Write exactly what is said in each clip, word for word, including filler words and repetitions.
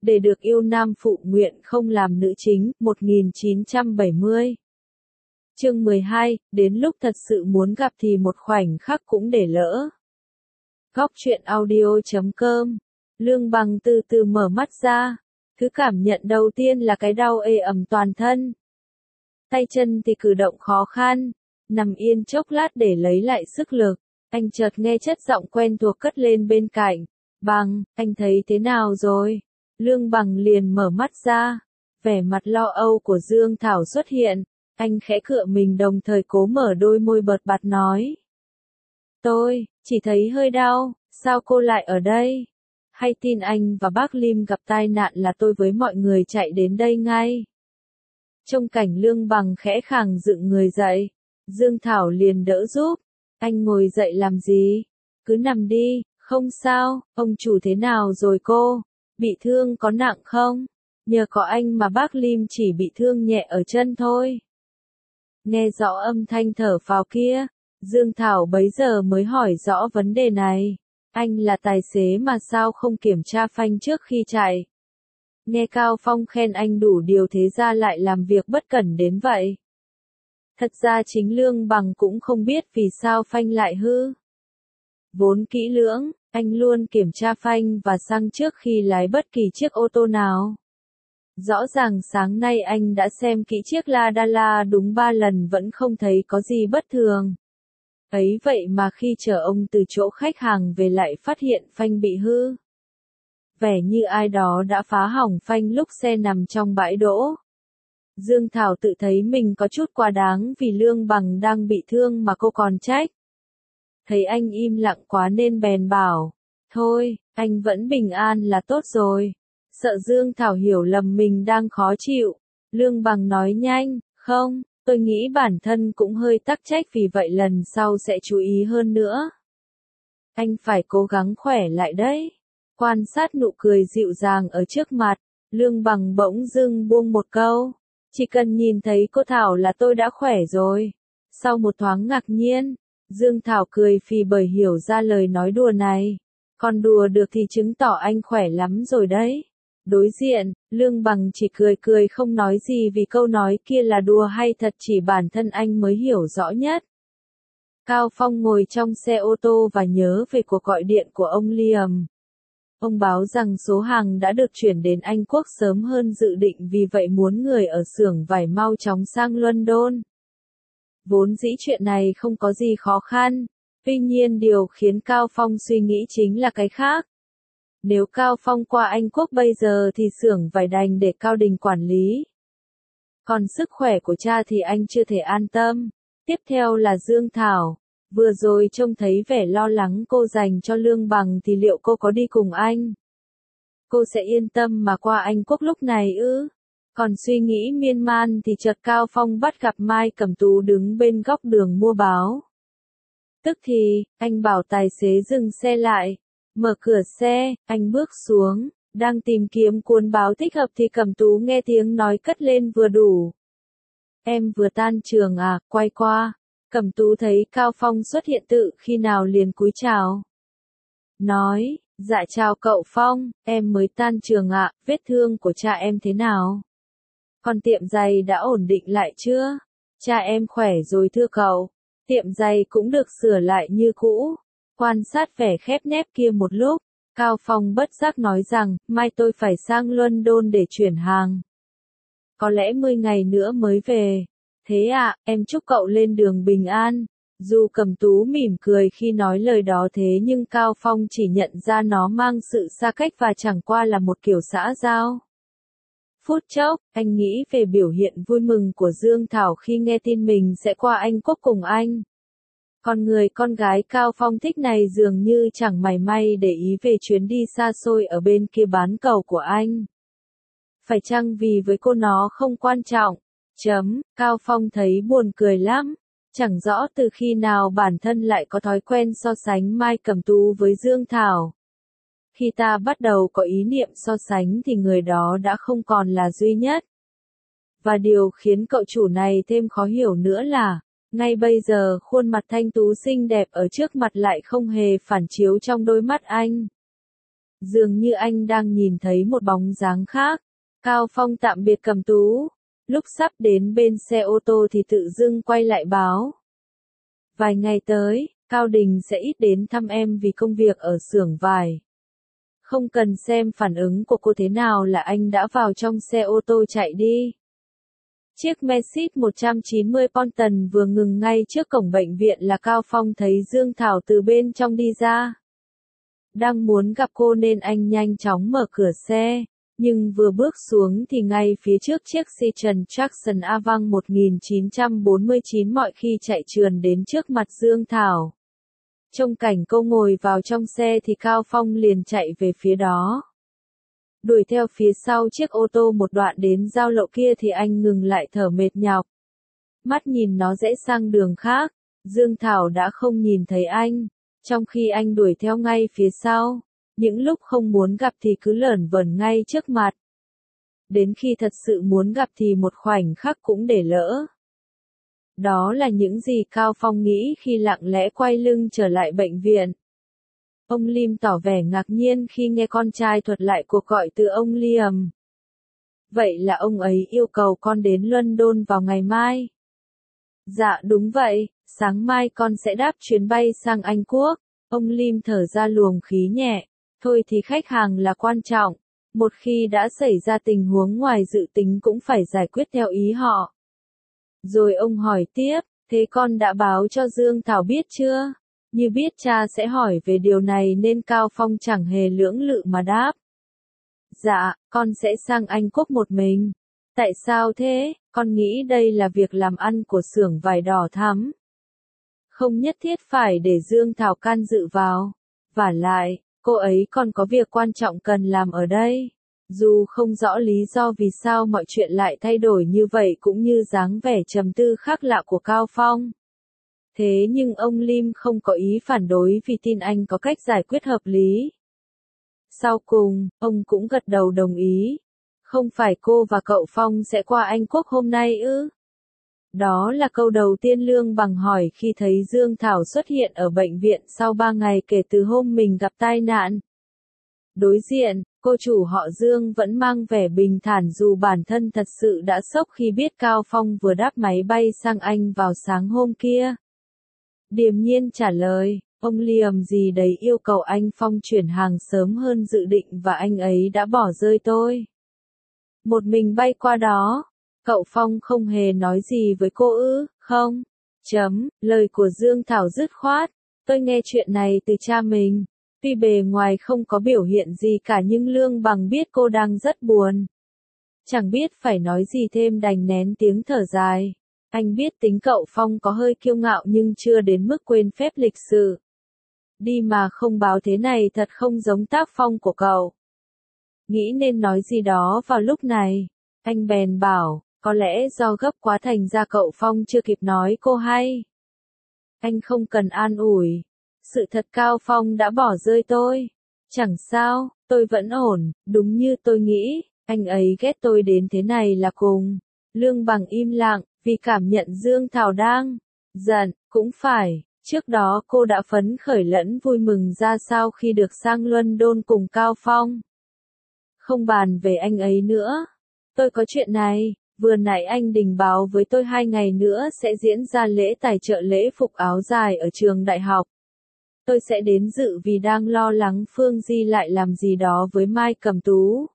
để được yêu nam phụ nguyện không làm nữ chính, một nghìn chín trăm bảy mươi. Chương mười hai, đến lúc thật sự muốn gặp thì một khoảnh khắc cũng để lỡ. Góc truyện audio chấm com. Lương Bằng từ từ mở mắt ra. Thứ cảm nhận đầu tiên là cái đau ê ẩm toàn thân. Tay chân thì cử động khó khăn. Nằm yên chốc lát để lấy lại sức lực. Anh chợt nghe chất giọng quen thuộc cất lên bên cạnh. Bằng, anh thấy thế nào rồi? Lương Bằng liền mở mắt ra. Vẻ mặt lo âu của Dương Thảo xuất hiện. Anh khẽ cựa mình đồng thời cố mở đôi môi bợt bạt nói. Tôi, chỉ thấy hơi đau, sao cô lại ở đây? Hay tin anh và bác Lim gặp tai nạn là tôi với mọi người chạy đến đây ngay. Trông cảnh Lương Bằng khẽ khàng dựng người dậy. Dương Thảo liền đỡ giúp. Anh ngồi dậy làm gì? Cứ nằm đi, không sao, ông chủ thế nào rồi cô? Bị thương có nặng không? Nhờ có anh mà bác Lim chỉ bị thương nhẹ ở chân thôi. Nghe rõ âm thanh thở phào kia, Dương Thảo bấy giờ mới hỏi rõ vấn đề này. Anh là tài xế mà sao không kiểm tra phanh trước khi chạy? Nghe Cao Phong khen anh đủ điều thế ra lại làm việc bất cẩn đến vậy. Thật ra chính Lương Bằng cũng không biết vì sao phanh lại hư. Vốn kỹ lưỡng, anh luôn kiểm tra phanh và xăng trước khi lái bất kỳ chiếc ô tô nào. Rõ ràng sáng nay anh đã xem kỹ chiếc Ladala đúng ba lần vẫn không thấy có gì bất thường. Ấy vậy mà khi chở ông từ chỗ khách hàng về lại phát hiện phanh bị hư. Vẻ như ai đó đã phá hỏng phanh lúc xe nằm trong bãi đỗ. Dương Thảo tự thấy mình có chút quá đáng vì Lương Bằng đang bị thương mà cô còn trách. Thấy anh im lặng quá nên bèn bảo. Thôi, anh vẫn bình an là tốt rồi. Sợ Dương Thảo hiểu lầm mình đang khó chịu. Lương Bằng nói nhanh, không, tôi nghĩ bản thân cũng hơi tắc trách vì vậy lần sau sẽ chú ý hơn nữa. Anh phải cố gắng khỏe lại đấy. Quan sát nụ cười dịu dàng ở trước mặt, Lương Bằng bỗng dưng buông một câu. Chỉ cần nhìn thấy cô Thảo là tôi đã khỏe rồi. Sau một thoáng ngạc nhiên, Dương Thảo cười phì bởi hiểu ra lời nói đùa này. Còn đùa được thì chứng tỏ anh khỏe lắm rồi đấy. Đối diện, Lương Bằng chỉ cười cười không nói gì vì câu nói kia là đùa hay thật chỉ bản thân anh mới hiểu rõ nhất. Cao Phong ngồi trong xe ô tô và nhớ về cuộc gọi điện của ông Liam. Ông báo rằng số hàng đã được chuyển đến Anh Quốc sớm hơn dự định vì vậy muốn người ở xưởng vải mau chóng sang London. Vốn dĩ chuyện này không có gì khó khăn, tuy nhiên điều khiến Cao Phong suy nghĩ chính là cái khác. Nếu Cao Phong qua Anh Quốc bây giờ thì xưởng vải đành để Cao Đình quản lý. Còn sức khỏe của cha thì anh chưa thể an tâm. Tiếp theo là Dương Thảo. Vừa rồi trông thấy vẻ lo lắng cô dành cho Lương Bằng thì liệu cô có đi cùng anh? Cô sẽ yên tâm mà qua Anh Quốc lúc này ư? Còn suy nghĩ miên man thì chợt Cao Phong bắt gặp Mai Cẩm Tú đứng bên góc đường mua báo. Tức thì, anh bảo tài xế dừng xe lại. Mở cửa xe, anh bước xuống, đang tìm kiếm cuốn báo thích hợp thì Cẩm Tú nghe tiếng nói cất lên vừa đủ. Em vừa tan trường à, quay qua. Cẩm Tú thấy Cao Phong xuất hiện tự khi nào liền cúi chào. Nói, dạ chào cậu Phong, em mới tan trường ạ, vết thương của cha em thế nào? Còn tiệm giày đã ổn định lại chưa? Cha em khỏe rồi thưa cậu. Tiệm giày cũng được sửa lại như cũ. Quan sát vẻ khép nép kia một lúc, Cao Phong bất giác nói rằng, mai tôi phải sang London để chuyển hàng. Có lẽ mười ngày nữa mới về. Thế à, em chúc cậu lên đường bình an. Dù Cẩm Tú mỉm cười khi nói lời đó thế nhưng Cao Phong chỉ nhận ra nó mang sự xa cách và chẳng qua là một kiểu xã giao. Phút chốc, anh nghĩ về biểu hiện vui mừng của Dương Thảo khi nghe tin mình sẽ qua Anh Quốc cùng anh. Còn người con gái Cao Phong thích này dường như chẳng mảy may để ý về chuyến đi xa xôi ở bên kia bán cầu của anh. Phải chăng vì với cô nó không quan trọng? Chấm, Cao Phong thấy buồn cười lắm. Chẳng rõ từ khi nào bản thân lại có thói quen so sánh Mai Cẩm Tú với Dương Thảo. Khi ta bắt đầu có ý niệm so sánh thì người đó đã không còn là duy nhất. Và điều khiến cậu chủ này thêm khó hiểu nữa là, ngay bây giờ khuôn mặt thanh tú xinh đẹp ở trước mặt lại không hề phản chiếu trong đôi mắt anh. Dường như anh đang nhìn thấy một bóng dáng khác. Cao Phong tạm biệt Cẩm Tú. Lúc sắp đến bên xe ô tô thì tự dưng quay lại báo. Vài ngày tới, Cao Đình sẽ ít đến thăm em vì công việc ở xưởng vải. Không cần xem phản ứng của cô thế nào là anh đã vào trong xe ô tô chạy đi. Chiếc Mercedes một trăm chín mươi Ponton vừa ngừng ngay trước cổng bệnh viện là Cao Phong thấy Dương Thảo từ bên trong đi ra. Đang muốn gặp cô nên anh nhanh chóng mở cửa xe, nhưng vừa bước xuống thì ngay phía trước chiếc Citroen Traction Avant một nghìn chín trăm bốn mươi chín mọi khi chạy trườn đến trước mặt Dương Thảo. Trông cảnh cô ngồi vào trong xe thì Cao Phong liền chạy về phía đó. Đuổi theo phía sau chiếc ô tô một đoạn đến giao lộ kia thì anh ngừng lại thở mệt nhọc. Mắt nhìn nó rẽ sang đường khác, Dương Thảo đã không nhìn thấy anh, trong khi anh đuổi theo ngay phía sau. Những lúc không muốn gặp thì cứ lởn vởn ngay trước mặt. Đến khi thật sự muốn gặp thì một khoảnh khắc cũng để lỡ. Đó là những gì Cao Phong nghĩ khi lặng lẽ quay lưng trở lại bệnh viện. Ông Lim tỏ vẻ ngạc nhiên khi nghe con trai thuật lại cuộc gọi từ ông Liam. Vậy là ông ấy yêu cầu con đến London vào ngày mai. Dạ đúng vậy, sáng mai con sẽ đáp chuyến bay sang Anh Quốc. Ông Lim thở ra luồng khí nhẹ. Thôi thì khách hàng là quan trọng. Một khi đã xảy ra tình huống ngoài dự tính cũng phải giải quyết theo ý họ. Rồi ông hỏi tiếp, thế con đã báo cho Dương Thảo biết chưa? Như biết cha sẽ hỏi về điều này nên Cao Phong chẳng hề lưỡng lự mà đáp. Dạ, con sẽ sang Anh Quốc một mình. Tại sao thế? Con nghĩ đây là việc làm ăn của xưởng vải đỏ thắm. Không nhất thiết phải để Dương Thảo can dự vào. Vả lại, cô ấy còn có việc quan trọng cần làm ở đây. Dù không rõ lý do vì sao mọi chuyện lại thay đổi như vậy cũng như dáng vẻ trầm tư khác lạ của Cao Phong. Thế nhưng ông Lim không có ý phản đối vì tin anh có cách giải quyết hợp lý. Sau cùng, ông cũng gật đầu đồng ý. Không phải cô và cậu Phong sẽ qua Anh Quốc hôm nay ư? Đó là câu đầu tiên Lương Bằng hỏi khi thấy Dương Thảo xuất hiện ở bệnh viện sau ba ngày kể từ hôm mình gặp tai nạn. Đối diện, cô chủ họ Dương vẫn mang vẻ bình thản dù bản thân thật sự đã sốc khi biết Cao Phong vừa đáp máy bay sang Anh vào sáng hôm kia. Điềm nhiên trả lời, ông Liam gì đấy yêu cầu anh Phong chuyển hàng sớm hơn dự định và anh ấy đã bỏ rơi tôi. Một mình bay qua đó. Cậu Phong không hề nói gì với cô ư, không? Chấm, lời của Dương Thảo dứt khoát. Tôi nghe chuyện này từ cha mình. Tuy bề ngoài không có biểu hiện gì cả nhưng Lương Bằng biết cô đang rất buồn. Chẳng biết phải nói gì thêm đành nén tiếng thở dài. Anh biết tính cậu Phong có hơi kiêu ngạo nhưng chưa đến mức quên phép lịch sự. Đi mà không báo thế này thật không giống tác phong của cậu. Nghĩ nên nói gì đó vào lúc này. Anh bèn bảo, có lẽ do gấp quá thành ra cậu Phong chưa kịp nói cô hay. Anh không cần an ủi. Sự thật Cao Phong đã bỏ rơi tôi. Chẳng sao, tôi vẫn ổn, đúng như tôi nghĩ, anh ấy ghét tôi đến thế này là cùng. Lương Bằng im lặng, vì cảm nhận Dương Thảo đang giận, cũng phải, trước đó cô đã phấn khởi lẫn vui mừng ra sao khi được sang London cùng Cao Phong. Không bàn về anh ấy nữa. Tôi có chuyện này, vừa nãy anh Đình báo với tôi hai ngày nữa sẽ diễn ra lễ tài trợ lễ phục áo dài ở trường đại học. Tôi sẽ đến dự vì đang lo lắng Phương Di lại làm gì đó với Mai Cẩm Tú.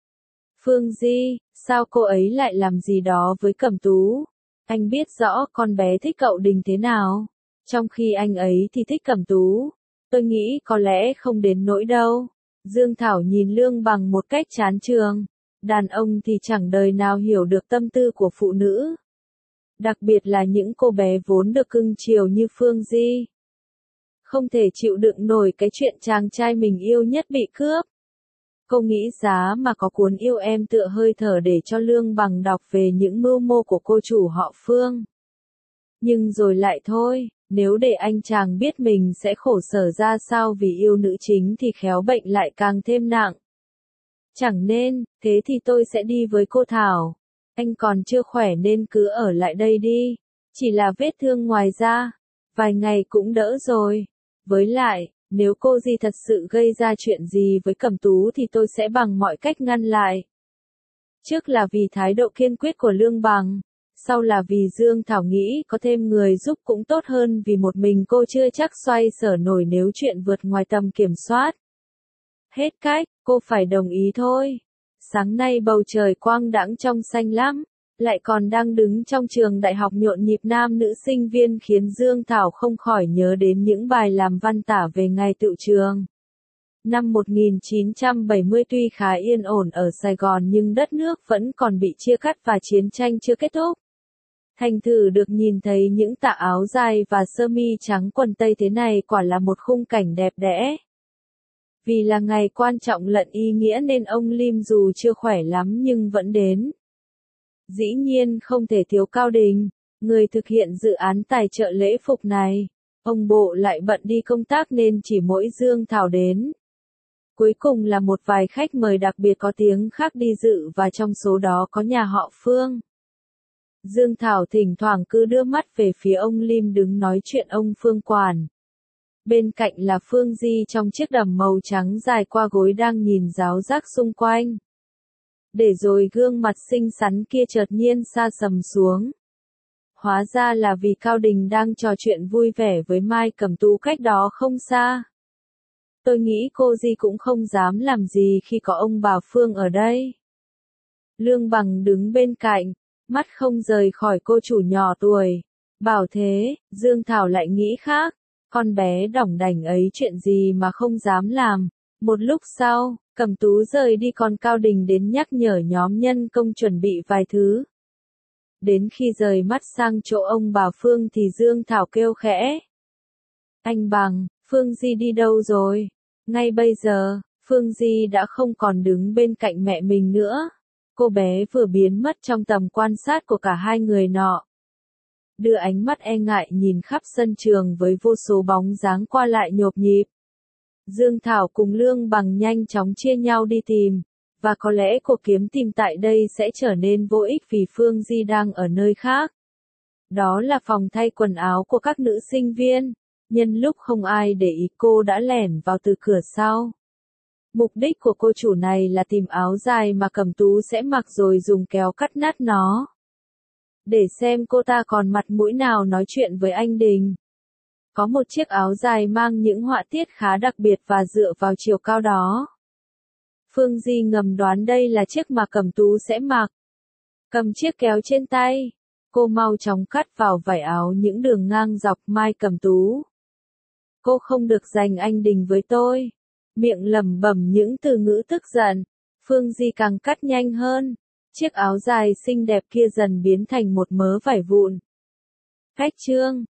Phương Di, sao cô ấy lại làm gì đó với Cẩm Tú? Anh biết rõ con bé thích cậu Đình thế nào. Trong khi anh ấy thì thích Cẩm Tú. Tôi nghĩ có lẽ không đến nỗi đâu. Dương Thảo nhìn Lương Bằng một cách chán chường. Đàn ông thì chẳng đời nào hiểu được tâm tư của phụ nữ. Đặc biệt là những cô bé vốn được cưng chiều như Phương Di. Không thể chịu đựng nổi cái chuyện chàng trai mình yêu nhất bị cướp. Cô nghĩ giá mà có cuốn Yêu Em tựa hơi thở để cho Lương Bằng đọc về những mưu mô của cô chủ họ Phương. Nhưng rồi lại thôi, nếu để anh chàng biết mình sẽ khổ sở ra sao vì yêu nữ chính thì khéo bệnh lại càng thêm nặng. Chẳng nên, thế thì tôi sẽ đi với cô Thảo. Anh còn chưa khỏe nên cứ ở lại đây đi. Chỉ là vết thương ngoài da. Vài ngày cũng đỡ rồi. Với lại, Nếu cô Di thật sự gây ra chuyện gì với Cẩm Tú thì tôi sẽ bằng mọi cách ngăn lại. Trước là vì thái độ kiên quyết của Lương Bằng, sau là vì Dương Thảo nghĩ có thêm người giúp cũng tốt hơn vì một mình cô chưa chắc xoay sở nổi nếu chuyện vượt ngoài tầm kiểm soát. Hết cách, cô phải đồng ý thôi. Sáng nay bầu trời quang đãng trong xanh lắm, lại còn đang đứng trong trường đại học nhộn nhịp nam nữ sinh viên khiến Dương Thảo không khỏi nhớ đến những bài làm văn tả về ngày tựu trường. Năm một nghìn chín trăm bảy mươi tuy khá yên ổn ở Sài Gòn nhưng đất nước vẫn còn bị chia cắt và chiến tranh chưa kết thúc. Thành thử được nhìn thấy những tà áo dài và sơ mi trắng quần tây thế này quả là một khung cảnh đẹp đẽ. Vì là ngày quan trọng lẫn ý nghĩa nên ông Lim dù chưa khỏe lắm nhưng vẫn đến. Dĩ nhiên không thể thiếu Cao Đình, người thực hiện dự án tài trợ lễ phục này. Ông Bộ lại bận đi công tác nên chỉ mỗi Dương Thảo đến. Cuối cùng là một vài khách mời đặc biệt có tiếng khác đi dự và trong số đó có nhà họ Phương. Dương Thảo thỉnh thoảng cứ đưa mắt về phía ông Lim đứng nói chuyện ông Phương quản. Bên cạnh là Phương Di trong chiếc đầm màu trắng dài qua gối đang nhìn ráo rác xung quanh. Để rồi gương mặt xinh xắn kia chợt nhiên sa sầm xuống. Hóa ra là vì Cao Đình đang trò chuyện vui vẻ với Mai Cẩm Tú cách đó không xa. Tôi nghĩ cô Di cũng không dám làm gì khi có ông bà Phương ở đây. Lương Bằng đứng bên cạnh, mắt không rời khỏi cô chủ nhỏ tuổi. Bảo thế, Dương Thảo lại nghĩ khác. Con bé đỏng đảnh ấy chuyện gì mà không dám làm. Một lúc sau, Cẩm Tú rời đi còn Cao Đình đến nhắc nhở nhóm nhân công chuẩn bị vài thứ. Đến khi rời mắt sang chỗ ông bà Phương thì Dương Thảo kêu khẽ. Anh Bằng, Phương Di đi đâu rồi? Ngay bây giờ, Phương Di đã không còn đứng bên cạnh mẹ mình nữa. Cô bé vừa biến mất trong tầm quan sát của cả hai người nọ. Đưa ánh mắt e ngại nhìn khắp sân trường với vô số bóng dáng qua lại nhộp nhịp. Dương Thảo cùng Lương Bằng nhanh chóng chia nhau đi tìm, và có lẽ cuộc kiếm tìm tại đây sẽ trở nên vô ích vì Phương Di đang ở nơi khác. Đó là phòng thay quần áo của các nữ sinh viên, nhân lúc không ai để ý cô đã lẻn vào từ cửa sau. Mục đích của cô chủ này là tìm áo dài mà Cẩm Tú sẽ mặc rồi dùng kéo cắt nát nó. Để xem cô ta còn mặt mũi nào nói chuyện với anh Đình. Có một chiếc áo dài mang những họa tiết khá đặc biệt và dựa vào chiều cao đó. Phương Di ngầm đoán đây là chiếc mà Cẩm Tú sẽ mặc. Cầm chiếc kéo trên tay, cô mau chóng cắt vào vải áo những đường ngang dọc Mai Cẩm Tú. Cô không được giành anh Đình với tôi. Miệng lẩm bẩm những từ ngữ tức giận. Phương Di càng cắt nhanh hơn. Chiếc áo dài xinh đẹp kia dần biến thành một mớ vải vụn. Khách trương,